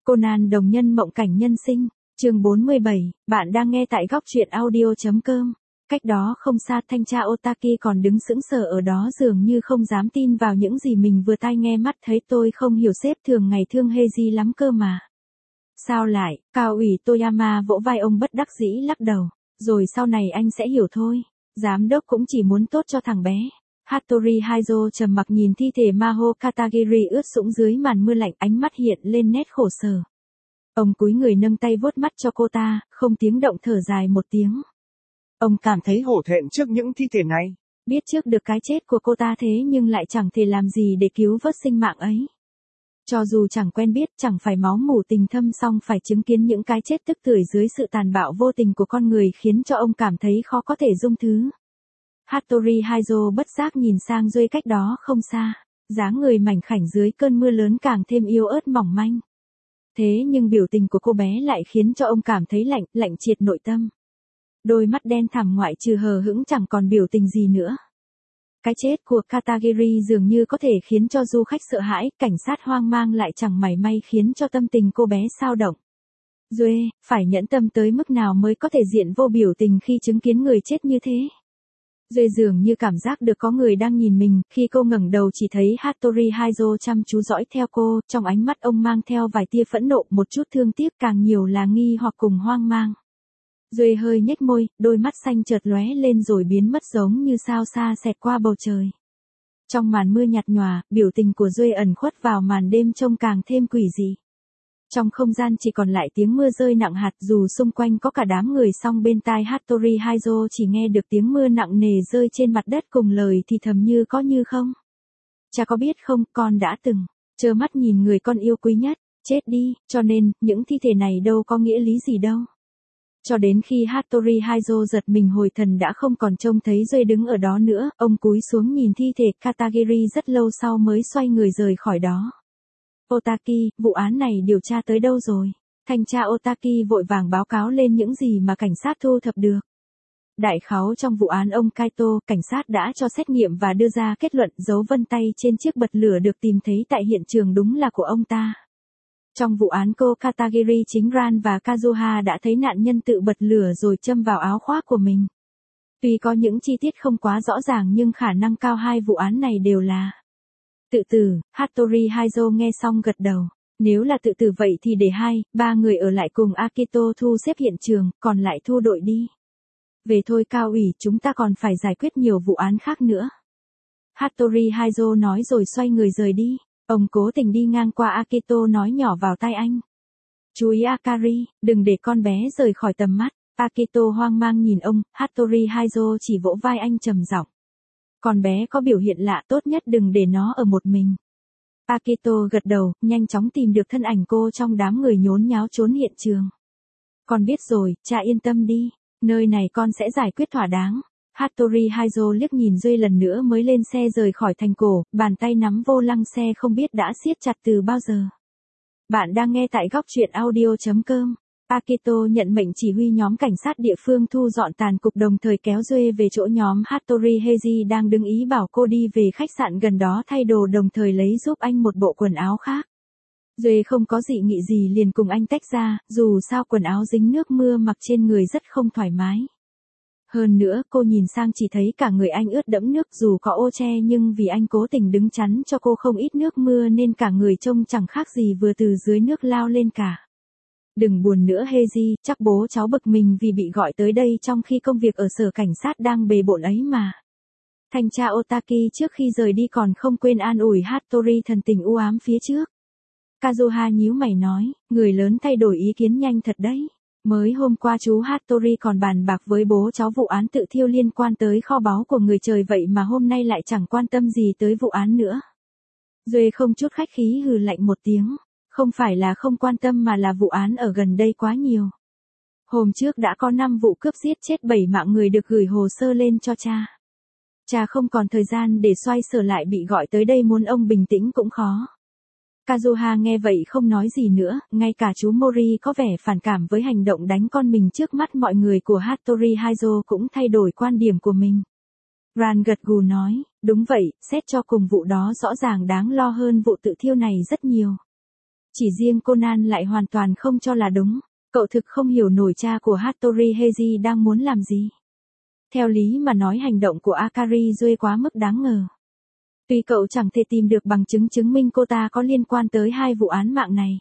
Conan đồng nhân mộng cảnh nhân sinh, chương 47, bạn đang nghe tại góc truyện audio.com. Cách đó không xa, thanh tra Otaki còn đứng sững sờ ở đó dường như không dám tin vào những gì mình vừa tai nghe mắt thấy. Tôi không hiểu sếp thường ngày thương Heiji lắm cơ mà. Sao lại, Cao ủy Toyama vỗ vai ông bất đắc dĩ lắc đầu, rồi sau này anh sẽ hiểu thôi, giám đốc cũng chỉ muốn tốt cho thằng bé. Hattori Haizo trầm mặc nhìn thi thể Maho Katagiri ướt sũng dưới màn mưa lạnh, ánh mắt hiện lên nét khổ sở. Ông cúi người nâng tay vuốt mắt cho cô ta, không tiếng động thở dài một tiếng. Ông cảm thấy hổ thẹn trước những thi thể này. Biết trước được cái chết của cô ta thế nhưng lại chẳng thể làm gì để cứu vớt sinh mạng ấy. Cho dù chẳng quen biết, chẳng phải máu mủ tình thâm, song phải chứng kiến những cái chết tức tưởi dưới sự tàn bạo vô tình của con người khiến cho ông cảm thấy khó có thể dung thứ. Hattori Haizo bất giác nhìn sang Duy cách đó không xa, dáng người mảnh khảnh dưới cơn mưa lớn càng thêm yếu ớt mỏng manh. Thế nhưng biểu tình của cô bé lại khiến cho ông cảm thấy lạnh triệt nội tâm. Đôi mắt đen thẳm ngoại trừ hờ hững chẳng còn biểu tình gì nữa. Cái chết của Katagiri dường như có thể khiến cho du khách sợ hãi, cảnh sát hoang mang lại chẳng mảy may khiến cho tâm tình cô bé xao động. Duê, phải nhẫn tâm tới mức nào mới có thể diện vô biểu tình khi chứng kiến người chết như thế? Duê dường như cảm giác được có người đang nhìn mình, khi cô ngẩng đầu chỉ thấy Hattori Haizo chăm chú dõi theo cô, trong ánh mắt ông mang theo vài tia phẫn nộ, một chút thương tiếc, càng nhiều là nghi hoặc cùng hoang mang. Duê hơi nhếch môi, đôi mắt xanh chợt lóe lên rồi biến mất giống như sao xa xẹt qua bầu trời. Trong màn mưa nhạt nhòa, biểu tình của Duê ẩn khuất vào màn đêm trông càng thêm quỷ dị. Trong không gian chỉ còn lại tiếng mưa rơi nặng hạt, dù xung quanh có cả đám người song bên tai Hattori Haizo chỉ nghe được tiếng mưa nặng nề rơi trên mặt đất cùng lời thì thầm như có như không. Cha có biết không, con đã từng trơ mắt nhìn người con yêu quý nhất chết đi, cho nên những thi thể này đâu có nghĩa lý gì đâu. Cho đến khi Hattori Haizo giật mình hồi thần đã không còn trông thấy Duê đứng ở đó nữa, ông cúi xuống nhìn thi thể Katagiri rất lâu sau mới xoay người rời khỏi đó. Otaki, vụ án này điều tra tới đâu rồi? Thanh tra Otaki vội vàng báo cáo lên những gì mà cảnh sát thu thập được. Đại kháo trong vụ án ông Kaito, cảnh sát đã cho xét nghiệm và đưa ra kết luận dấu vân tay trên chiếc bật lửa được tìm thấy tại hiện trường đúng là của ông ta. Trong vụ án cô Katagiri, chính Ran và Kazuha đã thấy nạn nhân tự bật lửa rồi châm vào áo khoác của mình. Tuy có những chi tiết không quá rõ ràng nhưng khả năng cao hai vụ án này đều là tự tử. Hattori Haizo nghe xong gật đầu. Nếu là tự tử vậy thì để 2-3 người ở lại cùng Akito thu xếp hiện trường, còn lại thu đội đi. Về thôi Cao ủy, chúng ta còn phải giải quyết nhiều vụ án khác nữa. Hattori Haizo nói rồi xoay người rời đi. Ông cố tình đi ngang qua Akito nói nhỏ vào tai anh. Chú ý Akari, đừng để con bé rời khỏi tầm mắt. Akito hoang mang nhìn ông, Hattori Haizo chỉ vỗ vai anh trầm giọng. Con bé có biểu hiện lạ, tốt nhất đừng để nó ở một mình. Akito gật đầu, nhanh chóng tìm được thân ảnh cô trong đám người nhốn nháo trốn hiện trường. Con biết rồi, cha yên tâm đi, nơi này con sẽ giải quyết thỏa đáng. Hattori Haizo liếc nhìn Duê lần nữa mới lên xe rời khỏi thành cổ, bàn tay nắm vô lăng xe không biết đã siết chặt từ bao giờ. Bạn đang nghe tại góc truyện audio.com. Akito nhận mệnh chỉ huy nhóm cảnh sát địa phương thu dọn tàn cục, đồng thời kéo Duê về chỗ nhóm Hattori Heiji đang đứng, ý bảo cô đi về khách sạn gần đó thay đồ, đồng thời lấy giúp anh một bộ quần áo khác. Duê không có dị nghị gì liền cùng anh tách ra, dù sao quần áo dính nước mưa mặc trên người rất không thoải mái. Hơn nữa cô nhìn sang chỉ thấy cả người anh ướt đẫm nước, dù có ô che nhưng vì anh cố tình đứng chắn cho cô không ít nước mưa nên cả người trông chẳng khác gì vừa từ dưới nước lao lên cả. Đừng buồn nữa Heiji, chắc bố cháu bực mình vì bị gọi tới đây trong khi công việc ở sở cảnh sát đang bề bộn ấy mà. Thanh tra Otaki trước khi rời đi còn không quên an ủi Hattori thần tình u ám phía trước. Kazuha nhíu mày nói, người lớn thay đổi ý kiến nhanh thật đấy. Mới hôm qua chú Hattori còn bàn bạc với bố cháu vụ án tự thiêu liên quan tới kho báu của người trời, vậy mà hôm nay lại chẳng quan tâm gì tới vụ án nữa. Duê không chút khách khí hừ lạnh một tiếng. Không phải là không quan tâm mà là vụ án ở gần đây quá nhiều. Hôm trước đã có 5 vụ cướp giết chết 7 mạng người được gửi hồ sơ lên cho cha. Cha không còn thời gian để xoay sở, lại bị gọi tới đây muốn ông bình tĩnh cũng khó. Kazuha nghe vậy không nói gì nữa, ngay cả chú Mori có vẻ phản cảm với hành động đánh con mình trước mắt mọi người của Hattori Haizo cũng thay đổi quan điểm của mình. Ran gật gù nói, đúng vậy, xét cho cùng vụ đó rõ ràng đáng lo hơn vụ tự thiêu này rất nhiều. Chỉ riêng Conan lại hoàn toàn không cho là đúng. Cậu thực không hiểu nổi cha của Hattori Heiji đang muốn làm gì. Theo lý mà nói hành động của Akari Due quá mức đáng ngờ. Tuy cậu chẳng thể tìm được bằng chứng chứng minh cô ta có liên quan tới hai vụ án mạng này.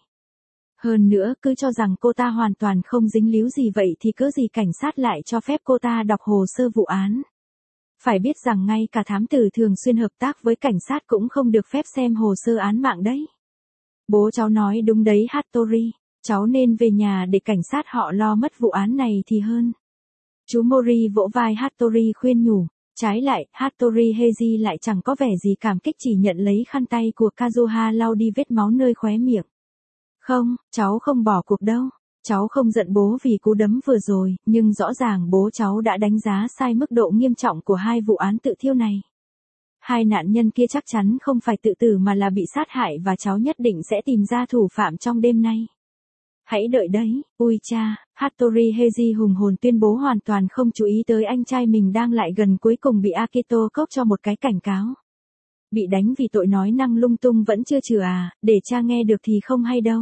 Hơn nữa cứ cho rằng cô ta hoàn toàn không dính líu gì vậy thì cớ gì cảnh sát lại cho phép cô ta đọc hồ sơ vụ án. Phải biết rằng ngay cả thám tử thường xuyên hợp tác với cảnh sát cũng không được phép xem hồ sơ án mạng đấy. Bố cháu nói đúng đấy Hattori, cháu nên về nhà để cảnh sát họ lo mất vụ án này thì hơn. Chú Mori vỗ vai Hattori khuyên nhủ. Trái lại, Hattori Heiji lại chẳng có vẻ gì cảm kích, chỉ nhận lấy khăn tay của Kazuha lau đi vết máu nơi khóe miệng. Không, cháu không bỏ cuộc đâu. Cháu không giận bố vì cú đấm vừa rồi, nhưng rõ ràng bố cháu đã đánh giá sai mức độ nghiêm trọng của hai vụ án tự thiêu này. Hai nạn nhân kia chắc chắn không phải tự tử mà là bị sát hại và cháu nhất định sẽ tìm ra thủ phạm trong đêm nay. Hãy đợi đấy, ui cha, Hattori Heiji hùng hồn tuyên bố hoàn toàn không chú ý tới anh trai mình đang lại gần cuối cùng bị Akito cốc cho một cái cảnh cáo. Bị đánh vì tội nói năng lung tung vẫn chưa trừ à, để cha nghe được thì không hay đâu.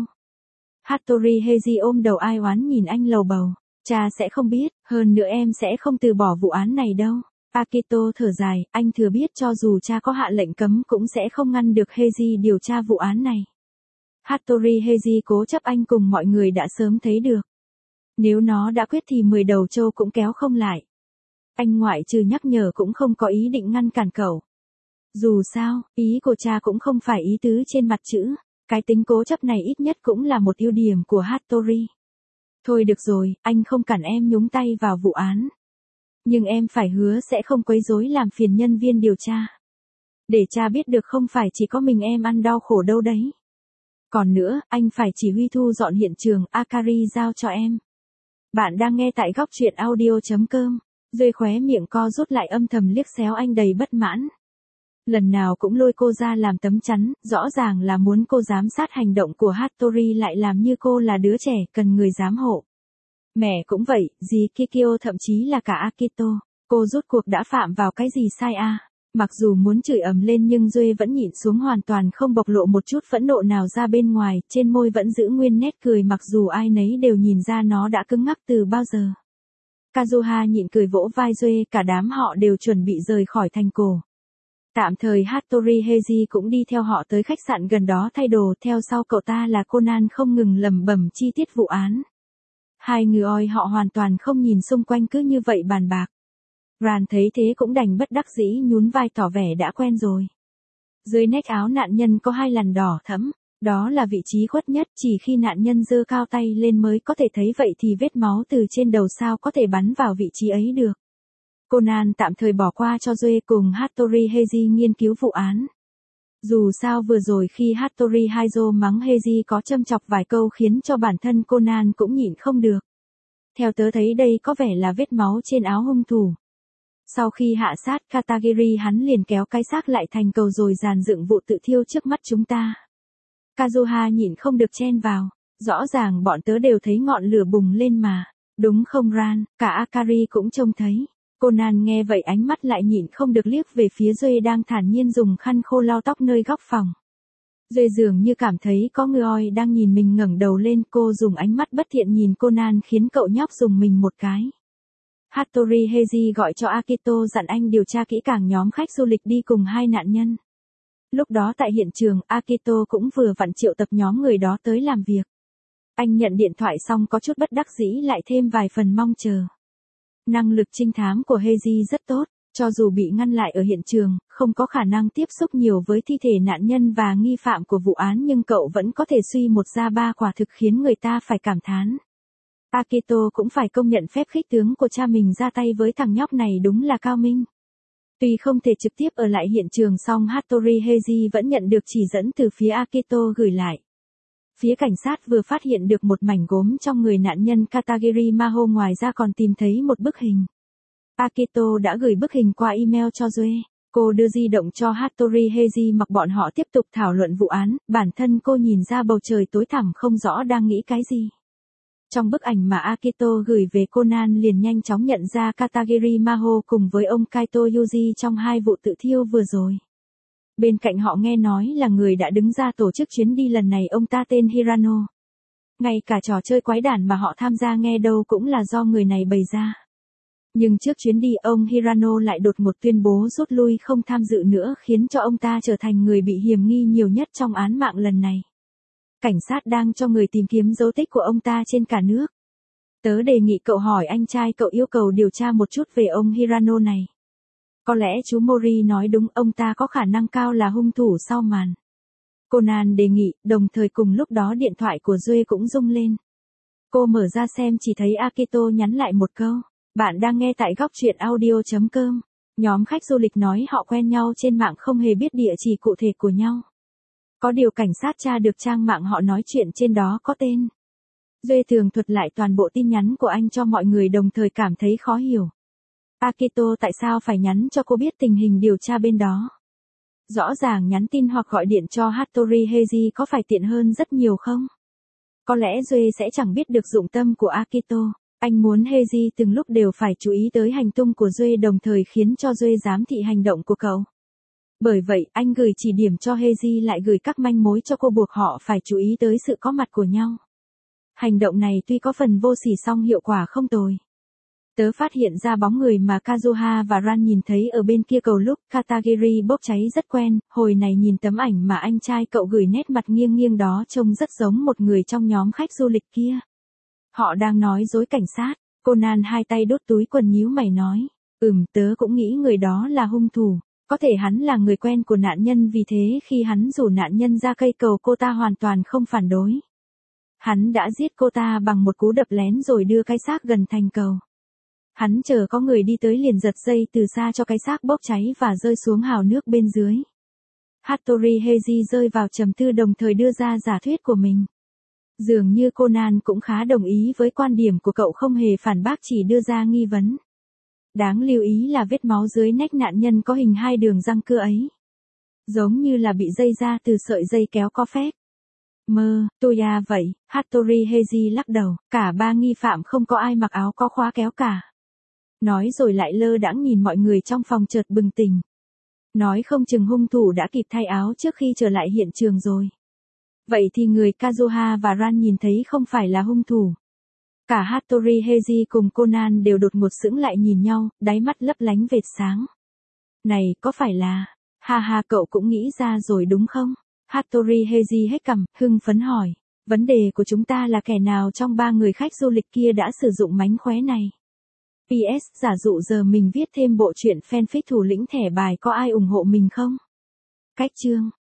Hattori Heiji ôm đầu ai oán nhìn anh lầu bầu, cha sẽ không biết, hơn nữa em sẽ không từ bỏ vụ án này đâu. Akito thở dài, anh thừa biết cho dù cha có hạ lệnh cấm cũng sẽ không ngăn được Heiji điều tra vụ án này. Hattori Heiji cố chấp anh cùng mọi người đã sớm thấy được. Nếu nó đã quyết thì 10 đầu trâu cũng kéo không lại. Anh ngoại trừ nhắc nhở cũng không có ý định ngăn cản cậu. Dù sao, ý của cha cũng không phải ý tứ trên mặt chữ. Cái tính cố chấp này ít nhất cũng là một ưu điểm của Hattori. Thôi được rồi, anh không cản em nhúng tay vào vụ án. Nhưng em phải hứa sẽ không quấy rối làm phiền nhân viên điều tra. Để cha biết được không phải chỉ có mình em ăn đau khổ đâu đấy. Còn nữa, anh phải chỉ huy thu dọn hiện trường, Akari giao cho em. Bạn đang nghe tại góc truyện audio.com. Dươi khóe miệng co rút lại âm thầm liếc xéo anh đầy bất mãn. Lần nào cũng lôi cô ra làm tấm chắn, rõ ràng là muốn cô giám sát hành động của Hattori lại làm như cô là đứa trẻ cần người giám hộ. Mẹ cũng vậy, dì Kikyo thậm chí là cả Akito. Cô rốt cuộc đã phạm vào cái gì sai à? Mặc dù muốn chửi ầm lên nhưng Duy vẫn nhịn xuống, hoàn toàn không bộc lộ một chút phẫn nộ nào ra bên ngoài, trên môi vẫn giữ nguyên nét cười mặc dù ai nấy đều nhìn ra nó đã cứng ngắc từ bao giờ. Kazuha nhịn cười vỗ vai Duy, cả đám họ đều chuẩn bị rời khỏi thành cổ. Tạm thời Hattori Heiji cũng đi theo họ tới khách sạn gần đó thay đồ, theo sau cậu ta là Conan không ngừng lẩm bẩm chi tiết vụ án. Hai người oi họ hoàn toàn không nhìn xung quanh cứ như vậy bàn bạc. Ran thấy thế cũng đành bất đắc dĩ nhún vai tỏ vẻ đã quen rồi. Dưới nách áo nạn nhân có hai lằn đỏ thẫm, đó là vị trí khuất nhất, chỉ khi nạn nhân giơ cao tay lên mới có thể thấy, vậy thì vết máu từ trên đầu sao có thể bắn vào vị trí ấy được. Conan tạm thời bỏ qua cho Duy cùng Hattori Heiji nghiên cứu vụ án. Dù sao vừa rồi khi Hattori Haizo mắng Heiji có châm chọc vài câu khiến cho bản thân Conan cũng nhịn không được. Theo tớ thấy đây có vẻ là vết máu trên áo hung thủ. Sau khi hạ sát Katagiri hắn liền kéo cái xác lại thành cầu rồi dàn dựng vụ tự thiêu trước mắt chúng ta. Kazuha nhịn không được chen vào. Rõ ràng bọn tớ đều thấy ngọn lửa bùng lên mà. Đúng không Ran, cả Akari cũng trông thấy. Conan nghe vậy ánh mắt lại nhịn không được liếc về phía Duy đang thản nhiên dùng khăn khô lau tóc nơi góc phòng. Duy dường như cảm thấy có người oi đang nhìn mình, ngẩng đầu lên, cô dùng ánh mắt bất thiện nhìn Conan khiến cậu nhóc dùng mình một cái. Hattori Heiji gọi cho Akito dặn anh điều tra kỹ càng nhóm khách du lịch đi cùng hai nạn nhân. Lúc đó tại hiện trường, Akito cũng vừa vặn triệu tập nhóm người đó tới làm việc. Anh nhận điện thoại xong có chút bất đắc dĩ lại thêm vài phần mong chờ. Năng lực trinh thám của Heiji rất tốt, cho dù bị ngăn lại ở hiện trường, không có khả năng tiếp xúc nhiều với thi thể nạn nhân và nghi phạm của vụ án, nhưng cậu vẫn có thể suy một ra ba, quả thực khiến người ta phải cảm thán. Akito cũng phải công nhận phép khích tướng của cha mình ra tay với thằng nhóc này đúng là cao minh. Tuy không thể trực tiếp ở lại hiện trường song Hattori Heiji vẫn nhận được chỉ dẫn từ phía Akito gửi lại. Phía cảnh sát vừa phát hiện được một mảnh gốm trong người nạn nhân Katagiri Maho, ngoài ra còn tìm thấy một bức hình. Akito đã gửi bức hình qua email cho Duy. Cô đưa di động cho Hattori Heiji mặc bọn họ tiếp tục thảo luận vụ án, bản thân cô nhìn ra bầu trời tối thẳm không rõ đang nghĩ cái gì. Trong bức ảnh mà Akito gửi về, Conan liền nhanh chóng nhận ra Katagiri Maho cùng với ông Kaito Yuji trong hai vụ tự thiêu vừa rồi. Bên cạnh họ nghe nói là người đã đứng ra tổ chức chuyến đi lần này ông ta tên Hirano. Ngay cả trò chơi quái đản mà họ tham gia nghe đâu cũng là do người này bày ra. Nhưng trước chuyến đi ông Hirano lại đột ngột tuyên bố rút lui không tham dự nữa khiến cho ông ta trở thành người bị hiểm nghi nhiều nhất trong án mạng lần này. Cảnh sát đang cho người tìm kiếm dấu tích của ông ta trên cả nước. Tớ đề nghị cậu hỏi anh trai cậu yêu cầu điều tra một chút về ông Hirano này. Có lẽ chú Mori nói đúng, ông ta có khả năng cao là hung thủ sau màn. Conan đề nghị, đồng thời cùng lúc đó điện thoại của Duê cũng rung lên. Cô mở ra xem chỉ thấy Akito nhắn lại một câu. Bạn đang nghe tại góc truyện audio.com. Nhóm khách du lịch nói họ quen nhau trên mạng không hề biết địa chỉ cụ thể của nhau. Có điều cảnh sát tra được trang mạng họ nói chuyện trên đó có tên. Duê tường thuật lại toàn bộ tin nhắn của anh cho mọi người đồng thời cảm thấy khó hiểu. Akito tại sao phải nhắn cho cô biết tình hình điều tra bên đó? Rõ ràng nhắn tin hoặc gọi điện cho Hattori Heiji có phải tiện hơn rất nhiều không? Có lẽ Duê sẽ chẳng biết được dụng tâm của Akito. Anh muốn Heiji từng lúc đều phải chú ý tới hành tung của Duê đồng thời khiến cho Duê giám thị hành động của cậu. Bởi vậy, anh gửi chỉ điểm cho Heiji lại gửi các manh mối cho cô buộc họ phải chú ý tới sự có mặt của nhau. Hành động này tuy có phần vô sỉ song hiệu quả không tồi. Tớ phát hiện ra bóng người mà Kazuha và Ran nhìn thấy ở bên kia cầu lúc Katagiri bốc cháy rất quen, hồi này nhìn tấm ảnh mà anh trai cậu gửi nét mặt nghiêng nghiêng đó trông rất giống một người trong nhóm khách du lịch kia. Họ đang nói dối cảnh sát. Conan hai tay đút túi quần nhíu mày nói. Tớ cũng nghĩ người đó là hung thủ. Có thể hắn là người quen của nạn nhân vì thế khi hắn rủ nạn nhân ra cây cầu cô ta hoàn toàn không phản đối. Hắn đã giết cô ta bằng một cú đập lén rồi đưa cái xác gần thành cầu. Hắn chờ có người đi tới liền giật dây từ xa cho cái xác bốc cháy và rơi xuống hào nước bên dưới. Hattori Heiji rơi vào trầm tư đồng thời đưa ra giả thuyết của mình. Dường như Conan cũng khá đồng ý với quan điểm của cậu không hề phản bác chỉ đưa ra nghi vấn. Đáng lưu ý là vết máu dưới nách nạn nhân có hình hai đường răng cưa ấy. Giống như là bị dây ra từ sợi dây kéo có phép. Toya vậy, Hattori Heiji lắc đầu, cả ba nghi phạm không có ai mặc áo có khóa kéo cả. Nói rồi lại lơ đãng nhìn mọi người trong phòng chợt bừng tỉnh. Nói không chừng hung thủ đã kịp thay áo trước khi trở lại hiện trường rồi. Vậy thì người Kazuha và Ran nhìn thấy không phải là hung thủ. Cả Hattori Heiji cùng Conan đều đột ngột sững lại nhìn nhau, đáy mắt lấp lánh vệt sáng. Này, có phải là... Ha cậu cũng nghĩ ra rồi đúng không? Hattori Heiji hét cằm, hưng phấn hỏi. Vấn đề của chúng ta là kẻ nào trong ba người khách du lịch kia đã sử dụng mánh khóe này. PS, giả dụ giờ mình viết thêm bộ truyện fanfic thủ lĩnh thẻ bài có ai ủng hộ mình không? Cách chương